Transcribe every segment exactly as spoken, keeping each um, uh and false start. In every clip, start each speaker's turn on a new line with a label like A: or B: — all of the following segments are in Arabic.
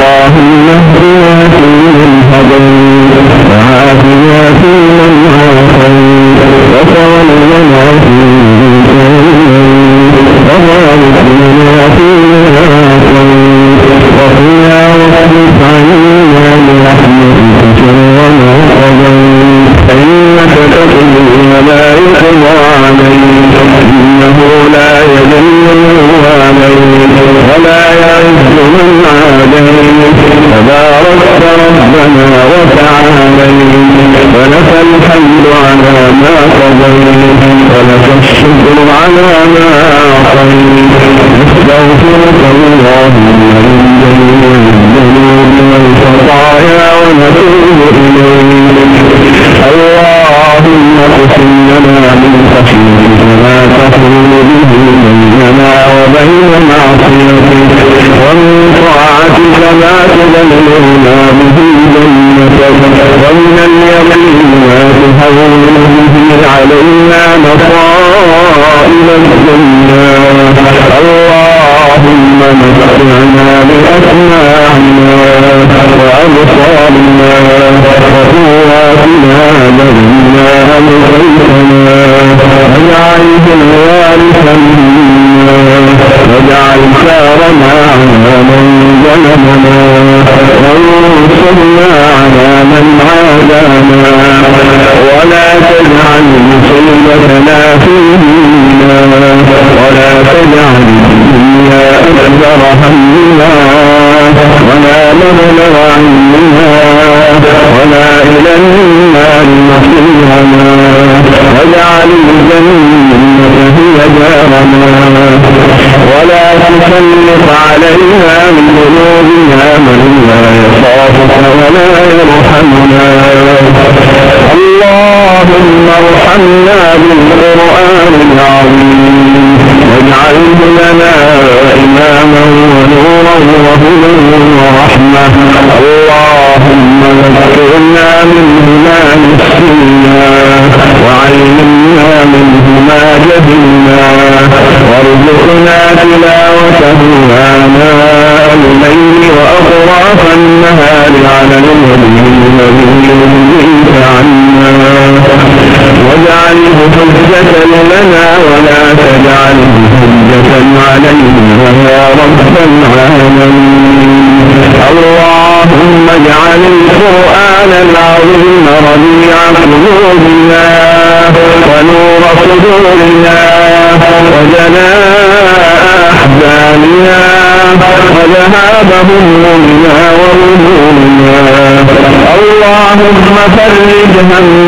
A: اللهم اهدنا فيمن هديت وعافنا فيمن عافيت وتولنا فيمن توليت وبارك لنا فيما أعطيت وقنا واصرف عنا برحمتك شر ما قضيت فإنك تقضي ولا يقضى عليك إنه لا يذل من واليت ولا يعز من عاديت تباركت ربنا وتعاليت ولك الحمد على ما قضيت ولك الشكر على ما أعطيت نستغفرك اللهم من جميع الذنوب والخطايا ونتوب إليك اللهم اقسم لنا من خشيتك ما تحول به بيننا وبين معصيتك ومن طاعتك ما تبلغنا به جنتك ومن اليقين ما تهون به علينا مصائب الدنيا اللهم متعنا بأسماعنا وأبصارنا وقواتنا بما أبقيتنا واجعله الوارث منا واجعل ثارنا على من ظلمنا وانصرنا على من عادانا ولا تجعل مصيبتنا في ديننا ولا تجعل الدنيا أكبر همنا ولا مبلغ علمنا ولا إلى النار مصيرنا واجعل الجنة هي دارنا ولا تسلط علينا من ذنوبنا من لا يخافك ولا يرحمنا اللهم ارحمنا بالقرآن العظيم واجعله لنا إماما ونورا وهدى ورحمة اللهم ذكرنا منه ما نسينا وعلمنا منه ما جهلنا وارزقنا تلاوته آناء الليل وأطراف النهار على الوجه الذي يرضيك عنا واجعله حجة لنا ولا تجعله حجة علينا يا رب العالمين اللهم اجعل القرآن العظيم ربيع قلوبنا ونور صدورنا وجلاء أحزاننا وذهاب همومنا وغمومنا اللهم فرج هم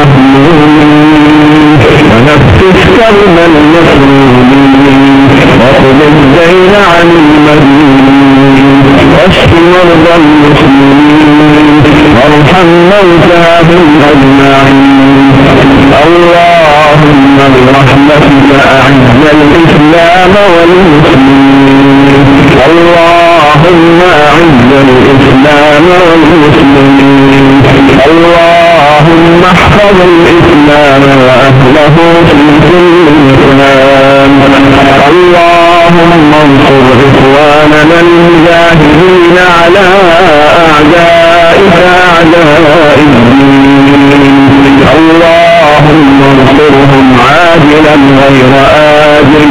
A: المهمومين ونفس كرب المسلوبين واقض الدين عن المدينين واشف مرضى المسلمين وارحم موتاهم أجمعين اللهم برحمتك أعز الإسلام والمسلمين اللهم أعز الإسلام والمسلمين اللهم احفظ الإسلام وأهله في كل مكان اللهم انصر إخواننا المجاهدين على أعدائك أعداء الدين اللهم انصرهم عاجلا غير آجل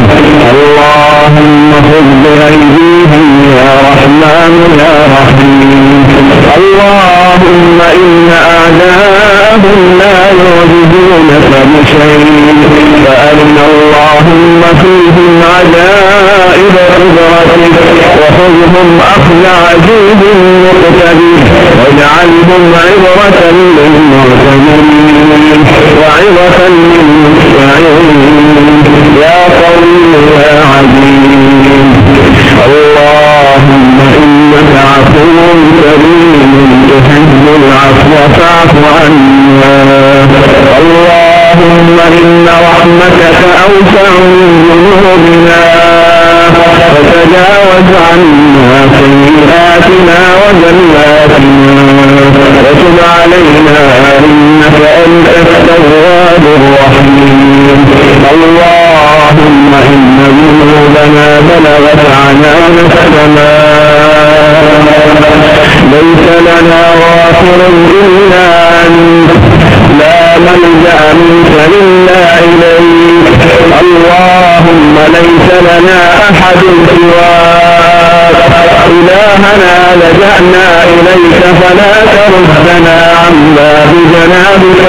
A: اللهم خذ بأيديهم يا رحمن يا رحيم اللهم إن أعداءهم لا يعجزونك بشيء فأرنا اللهم فيهم عجائب قدرتك وخذهم أخذ عزيز مقتدر واجعلهم عبرة للمعتدين وعظة للمستعين يا قوي يا عزيز اللهم إنك عفو كريم تحب العفو فاعف عنا اللهم إن رحمتك أوسع من ذنوبنا فتجاوز عنا سيئاتنا وزلاتنا وتب علينا إنك أنت التواب الرحيم اللهم إن ذنوبنا بلغت عنان السماء ناصر إلا أنت لا ملجأ منك إلا إليك اللهم ليس لنا أحد سواك إلهنا لجأنا إليك فلا تردنا عن باب جنابك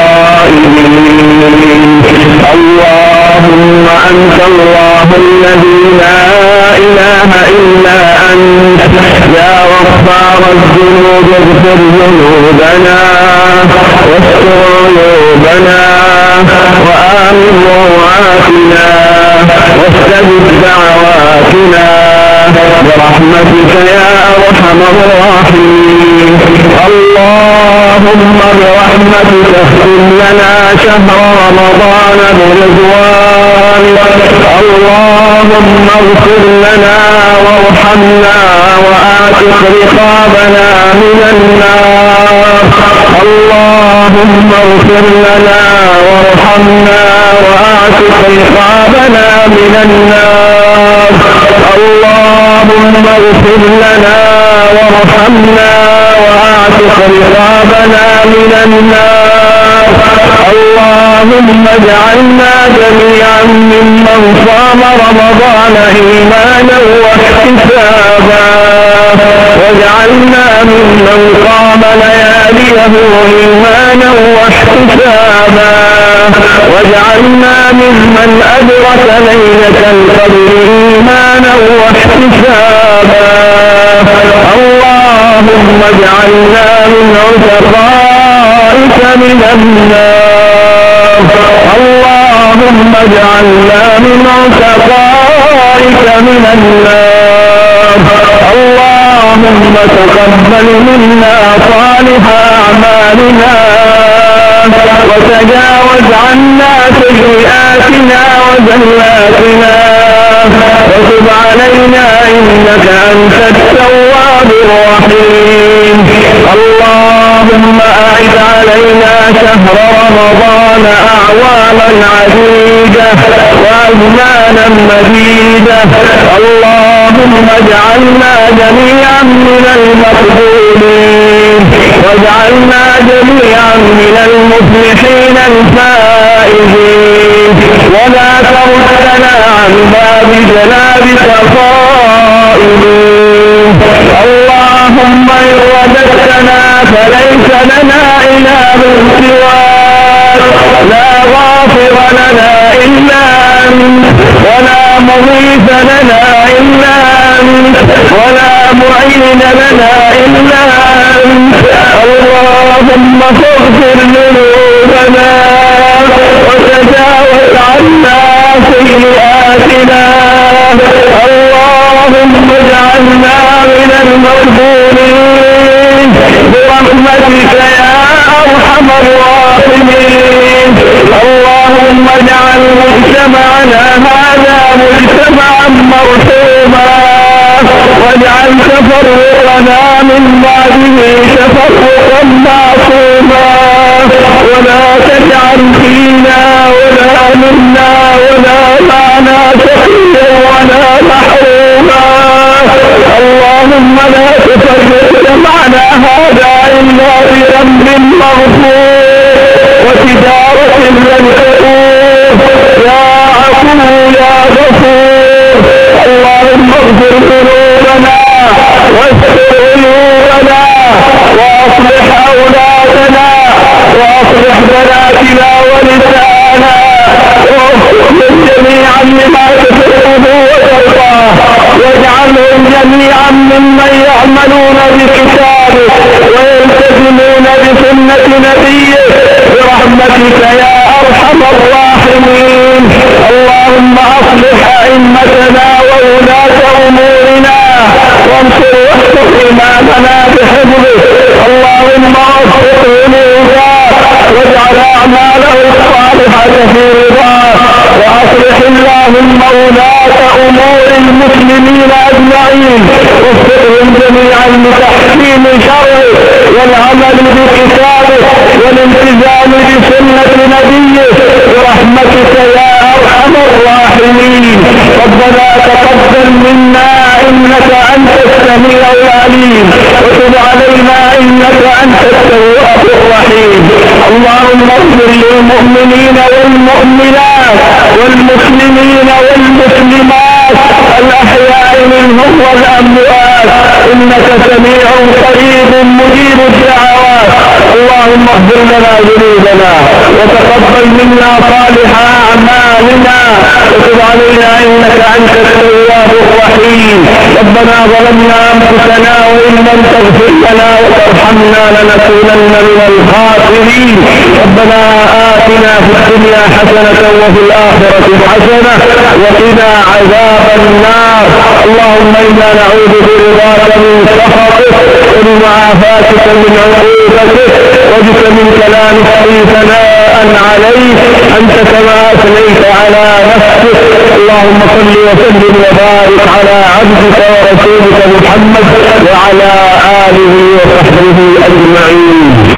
A: خائبين اللهم أنت الله الذي لا إله إلا أنت يا غفار الذنوب اغفر ذنوبنا واستر عيوبنا وآمن روعاتنا واستجب دعواتنا برحمتك يا أرحم الراحمين اللهم برحمتك اختم لنا شهر رمضان برضوانك اللهم اغفر لنا وارحمنا وآتق رقابنا من النار اللهم اغفر لنا وارحمنا وآتق رقابنا من النار اللهم اغفر لنا وارحمنا وآتق رقابنا من النار اللهم اجعلنا جميعا ممن صام رمضان إيمانا واحتسابا واجعلنا ممن قام لياليه إيمانا واحتسابا واجعلنا ممن أدرك ليلة القدر إيمانا واحتسابا اللهم اجعلنا من عتقائك من النار اللهم اجعلنا من عتقائك من النار اللهم تقبل منا صالح أعمالنا وتجاوز عنا سيئاتنا وزلاتنا وتب علينا إنك أنت التواب الرحيم اللهم أعد علينا شهر رمضان أعواما عديدة وأزمانا مديدة اللهم اجعلنا جميعا من المقبولين واجعلنا جميعا من المفلحين الفائزين ولا تردنا عن باب جنابك خائبين اللهم إن رددتنا فليس لنا إله سواك لا غافر لنا إلا أنت ولا مغيث لنا إلا أنت ولا معين لنا إلا أنت اللهم فاغفر ذنوبنا وتجاوز عنا سيئاتنا اللهم اجعلنا من المقبولين برحمتك يا أرحم الراحمين اللهم اجعل مجتمعنا هذا مجتمعا مرحوما واجعل تفرقنا من بعده تفرقا معصوما ولا تجعل فينا ولا منا ولا معنا شقيا ولا محروما اللهم لا تفرق جمعنا هذا إلا بذنب مغفور وتجارة لن تقوم يا عفو يا غفور اللهم اغفر ذنوبنا واستر عيوبنا واصلح أولادنا واصلح بناتنا ونساءنا واغفر جميعا لما تحبه وترضاه واجعلهم جميعا ممن يعملون بكتابك ويلتزمون بسنة نبيك برحمتك يا أرحم الراحمين اللهم أصلح أئمتنا وولاة أمورنا وانصر واحفظ إمامنا بحفظك اللهم وفق قلوبنا واجعل أعماله الصالحة في رضاك وأصلح اللهم ولاة أمور المسلمين أجمعين وفقهم جميعا لتحكيم شرعك والعمل بكتابك والالتزام بسنة نبيك برحمتك يا أرحم الراحمين ربنا تقبل منا إنك أنت السميع العليم وتب علينا إنك أنت التواب الرحيم. اللهم اغفر للمؤمنين والمؤمنات والمسلمين والمسلمات الأحياء منهم والأموات إنك سميع قريب مجيب الدعوات. اللهم اغفر لنا ذنوبنا وتقبل منا صالح أعمالنا وتب علينا إنك أنت التواب الرحيم. ربنا ظلمنا أنفسنا وإن لم تغفر لنا وترحمنا لنكونن من الخاسرين. ربنا آتنا في الدنيا حسنة وفي الآخرة حسنة وقنا عذاب النار. اللهم إنا نعوذ برضاك من سخطك وبمعافاتك من عقوبتك وبك منك لا نحصي ثناء عليك أنت كما أثنيت على نفسك. اللهم صل وسلم وبارك على عبدك ورسولك محمد وعلى آله وصحبه أجمعين.